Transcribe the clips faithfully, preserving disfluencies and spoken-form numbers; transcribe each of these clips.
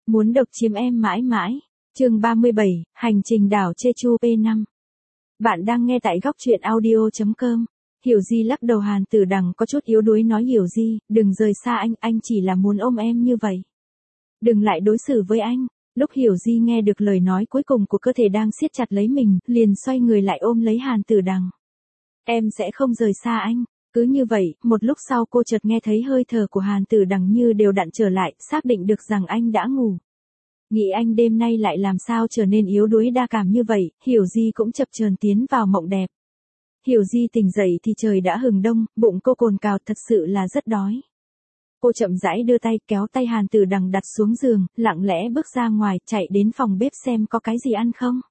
Muốn độc chiếm em mãi mãi. Chương ba mươi bảy, hành trình đảo Jeju P năm. Bạn đang nghe tại góc truyện audio chấm com. Hiểu Di lắc đầu. Hàn Tử Đằng có chút yếu đuối nói Hiểu Di, đừng rời xa anh, anh chỉ là muốn ôm em như vậy. Đừng lại đối xử với anh. Lúc Hiểu Di nghe được lời nói cuối cùng của cơ thể đang siết chặt lấy mình, liền xoay người lại ôm lấy Hàn Tử Đằng. Em sẽ không rời xa anh. Cứ như vậy, một lúc sau cô chợt nghe thấy hơi thở của Hàn Tử Đằng như đều đặn trở lại, xác định được rằng anh đã ngủ. Nghĩ anh đêm nay lại làm sao trở nên yếu đuối đa cảm như vậy, Hiểu Di cũng chập chờn tiến vào mộng đẹp. Hiểu Di tỉnh dậy thì trời đã hừng đông, bụng cô cồn cào thật sự là rất đói. Cô chậm rãi đưa tay kéo tay Hàn Tử Đằng đặt xuống giường, lặng lẽ bước ra ngoài, chạy đến phòng bếp xem có cái gì ăn không.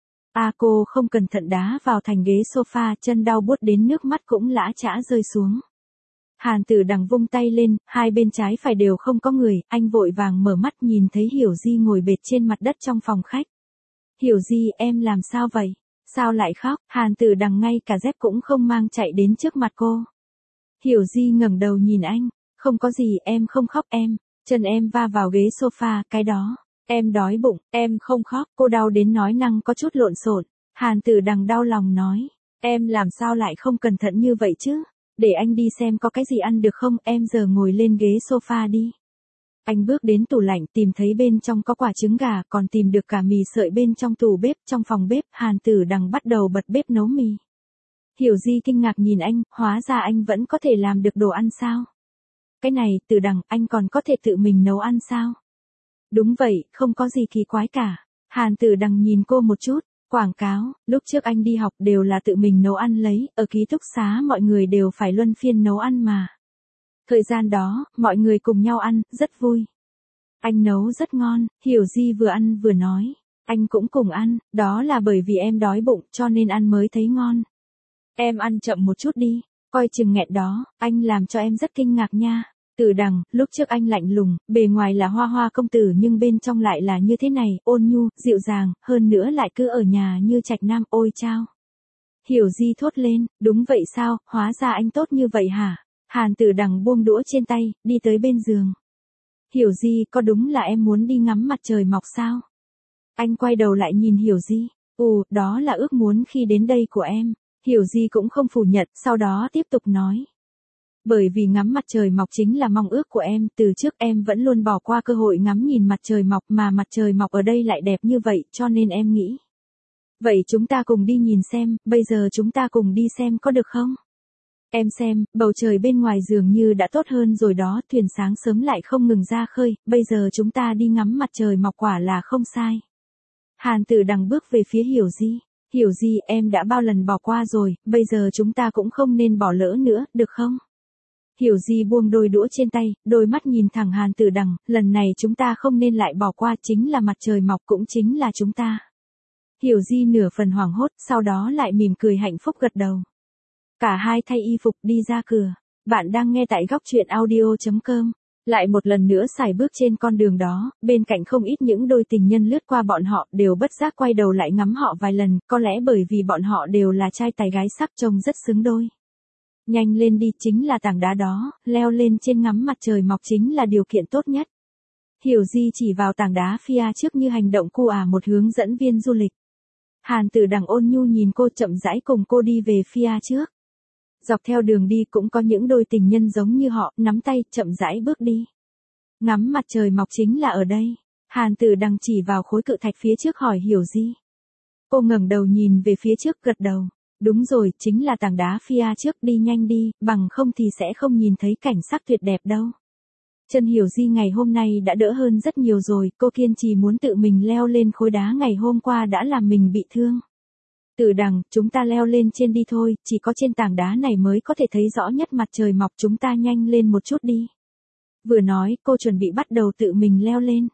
À cô không cẩn thận đá vào thành ghế sofa, chân đau buốt đến nước mắt cũng lã chã rơi xuống. Hàn Tử Đằng vung tay lên, hai bên trái phải đều không có người, anh vội vàng mở mắt nhìn thấy Hiểu Di ngồi bệt trên mặt đất trong phòng khách. Hiểu Di, em làm sao vậy? Sao lại khóc? Hàn Tử Đằng ngay cả dép cũng không mang chạy đến trước mặt cô. Hiểu Di ngẩng đầu nhìn anh, không có gì, em không khóc em, chân em va vào ghế sofa, cái đó. Em đói bụng, em không khóc, cô đau đến nói năng có chút lộn xộn. Hàn Tử Đằng đau lòng nói, em làm sao lại không cẩn thận như vậy chứ? Để anh đi xem có cái gì ăn được không, em giờ ngồi lên ghế sofa đi. Anh bước đến tủ lạnh tìm thấy bên trong có quả trứng gà, còn tìm được cả mì sợi bên trong tủ bếp. Trong phòng bếp, Hàn Tử Đằng bắt đầu bật bếp nấu mì. Hiểu Di kinh ngạc nhìn anh, hóa ra anh vẫn có thể làm được đồ ăn sao? Cái này, Tử Đằng, anh còn có thể tự mình nấu ăn sao? Đúng vậy, không có gì kỳ quái cả. Hàn Tử Đằng nhìn cô một chút, quảng cáo, lúc trước anh đi học đều là tự mình nấu ăn lấy, ở ký túc xá mọi người đều phải luân phiên nấu ăn mà. Thời gian đó, mọi người cùng nhau ăn, rất vui. Anh nấu rất ngon, Hiểu Di vừa ăn vừa nói. Anh cũng cùng ăn, đó là bởi vì em đói bụng cho nên ăn mới thấy ngon. Em ăn chậm một chút đi, coi chừng nghẹn đó, anh làm cho em rất kinh ngạc nha. Tử Đằng, lúc trước anh lạnh lùng, bề ngoài là hoa hoa công tử nhưng bên trong lại là như thế này, ôn nhu, dịu dàng, hơn nữa lại cứ ở nhà như trạch nam, ôi chao. Hiểu Di thốt lên, đúng vậy sao, hóa ra anh tốt như vậy hả? Hàn Tử Đằng buông đũa trên tay, đi tới bên giường. Hiểu Di, có đúng là em muốn đi ngắm mặt trời mọc sao? Anh quay đầu lại nhìn Hiểu Di, ồ, đó là ước muốn khi đến đây của em. Hiểu Di cũng không phủ nhận, sau đó tiếp tục nói. Bởi vì ngắm mặt trời mọc chính là mong ước của em, từ trước em vẫn luôn bỏ qua cơ hội ngắm nhìn mặt trời mọc mà mặt trời mọc ở đây lại đẹp như vậy, cho nên em nghĩ. Vậy chúng ta cùng đi nhìn xem, bây giờ chúng ta cùng đi xem có được không? Em xem, bầu trời bên ngoài dường như đã tốt hơn rồi đó, thuyền sáng sớm lại không ngừng ra khơi, bây giờ chúng ta đi ngắm mặt trời mọc quả là không sai. Hàn Tử Đằng bước về phía Hiểu Di. Hiểu Di, em đã bao lần bỏ qua rồi, bây giờ chúng ta cũng không nên bỏ lỡ nữa, được không? Hiểu Di buông đôi đũa trên tay, đôi mắt nhìn thẳng Hàn Tử Đằng, lần này chúng ta không nên lại bỏ qua, chính là mặt trời mọc cũng chính là chúng ta. Hiểu Di nửa phần hoảng hốt, sau đó lại mỉm cười hạnh phúc gật đầu. Cả hai thay y phục đi ra cửa. Bạn đang nghe tại góc truyện audio chấm com. Lại một lần nữa sải bước trên con đường đó, bên cạnh không ít những đôi tình nhân lướt qua bọn họ đều bất giác quay đầu lại ngắm họ vài lần, có lẽ bởi vì bọn họ đều là trai tài gái sắc trông rất xứng đôi. Nhanh lên đi, chính là tảng đá đó, leo lên trên ngắm mặt trời mọc chính là điều kiện tốt nhất. Hiểu Di chỉ vào tảng đá phía trước như hành động cu à một hướng dẫn viên du lịch. Hàn Tử Đằng ôn nhu nhìn cô chậm rãi cùng cô đi về phía trước. Dọc theo đường đi cũng có những đôi tình nhân giống như họ, nắm tay, chậm rãi bước đi. Ngắm mặt trời mọc chính là ở đây. Hàn Tử Đằng chỉ vào khối cự thạch phía trước hỏi Hiểu Di. Cô ngẩng đầu nhìn về phía trước gật đầu. Đúng rồi, chính là tảng đá phía trước, đi nhanh đi, bằng không thì sẽ không nhìn thấy cảnh sắc tuyệt đẹp đâu. Chân Hiểu Di ngày hôm nay đã đỡ hơn rất nhiều rồi, cô kiên trì muốn tự mình leo lên khối đá ngày hôm qua đã làm mình bị thương. Tử Đằng, chúng ta leo lên trên đi thôi, chỉ có trên tảng đá này mới có thể thấy rõ nhất mặt trời mọc, chúng ta nhanh lên một chút đi. Vừa nói, cô chuẩn bị bắt đầu tự mình leo lên.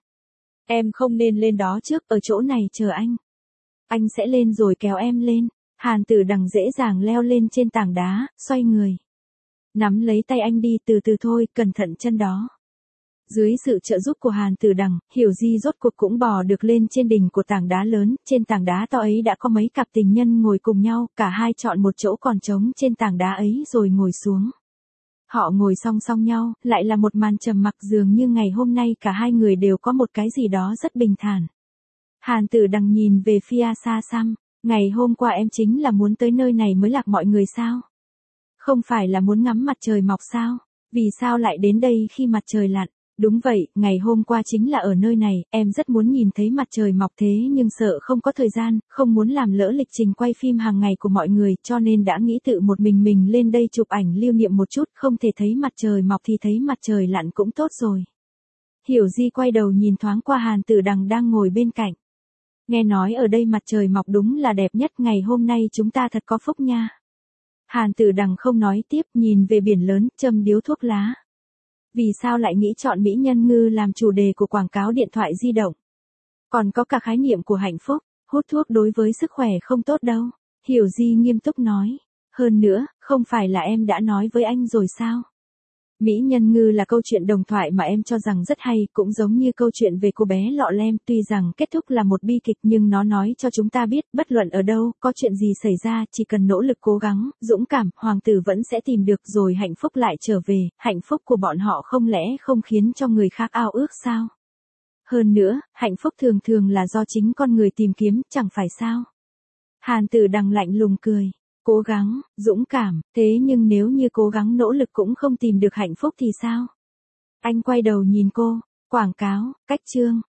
Em không nên lên đó trước, ở chỗ này chờ anh. Anh sẽ lên rồi kéo em lên. Hàn Tử Đằng dễ dàng leo lên trên tảng đá, xoay người. Nắm lấy tay anh đi, từ từ thôi, cẩn thận chân đó. Dưới sự trợ giúp của Hàn Tử Đằng, Hiểu Di rốt cuộc cũng bò được lên trên đỉnh của tảng đá lớn, trên tảng đá to ấy đã có mấy cặp tình nhân ngồi cùng nhau, cả hai chọn một chỗ còn trống trên tảng đá ấy rồi ngồi xuống. Họ ngồi song song nhau, lại là một màn trầm mặc dường như ngày hôm nay cả hai người đều có một cái gì đó rất bình thản. Hàn Tử Đằng nhìn về phía xa xăm, ngày hôm qua em chính là muốn tới nơi này mới lạc mọi người sao? Không phải là muốn ngắm mặt trời mọc sao? Vì sao lại đến đây khi mặt trời lặn? Đúng vậy, ngày hôm qua chính là ở nơi này, em rất muốn nhìn thấy mặt trời mọc thế nhưng sợ không có thời gian, không muốn làm lỡ lịch trình quay phim hàng ngày của mọi người cho nên đã nghĩ tự một mình mình lên đây chụp ảnh lưu niệm một chút, không thể thấy mặt trời mọc thì thấy mặt trời lặn cũng tốt rồi. Hiểu Di quay đầu nhìn thoáng qua Hàn Tử Đằng đang ngồi bên cạnh. Nghe nói ở đây mặt trời mọc đúng là đẹp nhất, ngày hôm nay chúng ta thật có phúc nha. Hàn Tử Đằng không nói tiếp, nhìn về biển lớn, châm điếu thuốc lá. Vì sao lại nghĩ chọn Mỹ Nhân Ngư làm chủ đề của quảng cáo điện thoại di động? Còn có cả khái niệm của hạnh phúc, hút thuốc đối với sức khỏe không tốt đâu. Hiểu Di nghiêm túc nói. Hơn nữa, không phải là em đã nói với anh rồi sao? Mỹ Nhân Ngư là câu chuyện đồng thoại mà em cho rằng rất hay, cũng giống như câu chuyện về cô bé lọ lem, tuy rằng kết thúc là một bi kịch nhưng nó nói cho chúng ta biết, bất luận ở đâu, có chuyện gì xảy ra, chỉ cần nỗ lực cố gắng, dũng cảm, hoàng tử vẫn sẽ tìm được rồi hạnh phúc lại trở về, hạnh phúc của bọn họ không lẽ không khiến cho người khác ao ước sao? Hơn nữa, hạnh phúc thường thường là do chính con người tìm kiếm, chẳng phải sao? Hàn Tử Đằng lạnh lùng cười. Cố gắng, dũng cảm, thế nhưng nếu như cố gắng nỗ lực cũng không tìm được hạnh phúc thì sao? Anh quay đầu nhìn cô, quảng cáo, cách chương.